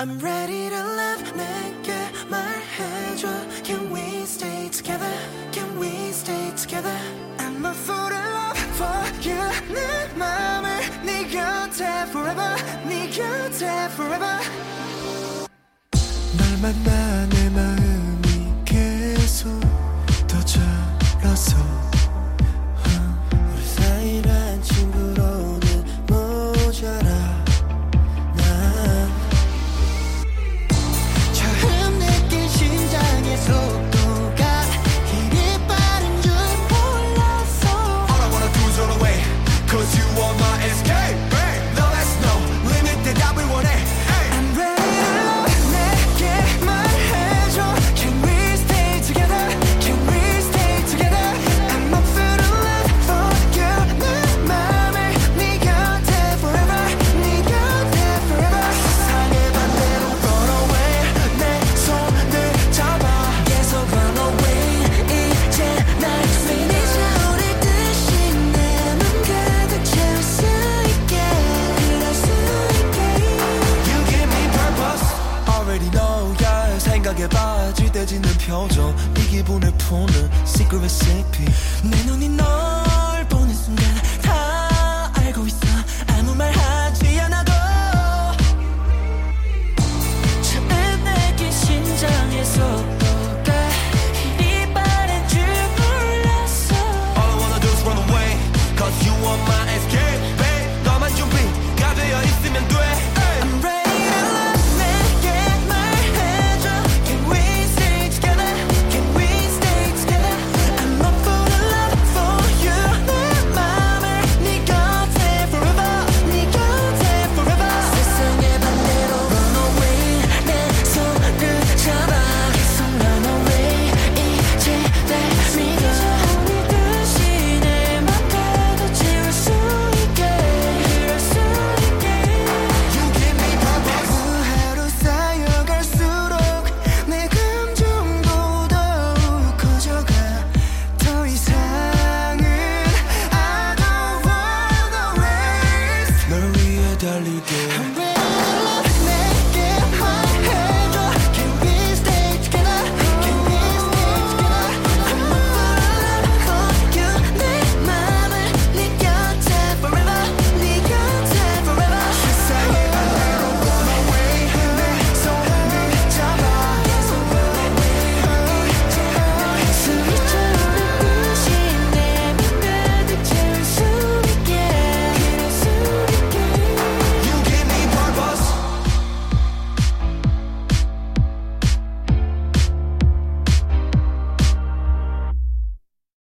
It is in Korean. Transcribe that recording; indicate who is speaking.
Speaker 1: I'm ready to love 내게 말해줘 Can we stay together Can we stay together I'm a fool in love for you 내 맘을 네 곁에 forever 네 곁에 forever 널 만나 내 마음이 계속 더 자라서 우리 사이란 친구로는 모자라 처음 느낀 심장의 속도가 이리 빠른 줄 몰랐어 All I wanna do is run away Cause you are my escape No that's no limit 대답을 원해 I'm ready to love 내게 말해줘 Can we stay together Can we stay together I'm up for the love for you 내 맘을 네 곁에 forever 네 곁에 forever 세상의 반대로 run away 내 손을 잡아 계속 run away 이제 날 finish 우리 뜻이 내 맘 가득 채울 수 있게 그럴 수 있게 You give me purpose Already know yeah 생각에 빠질 때 짓는 표정 이 기분을 푸는 secret recipe 내 눈이 너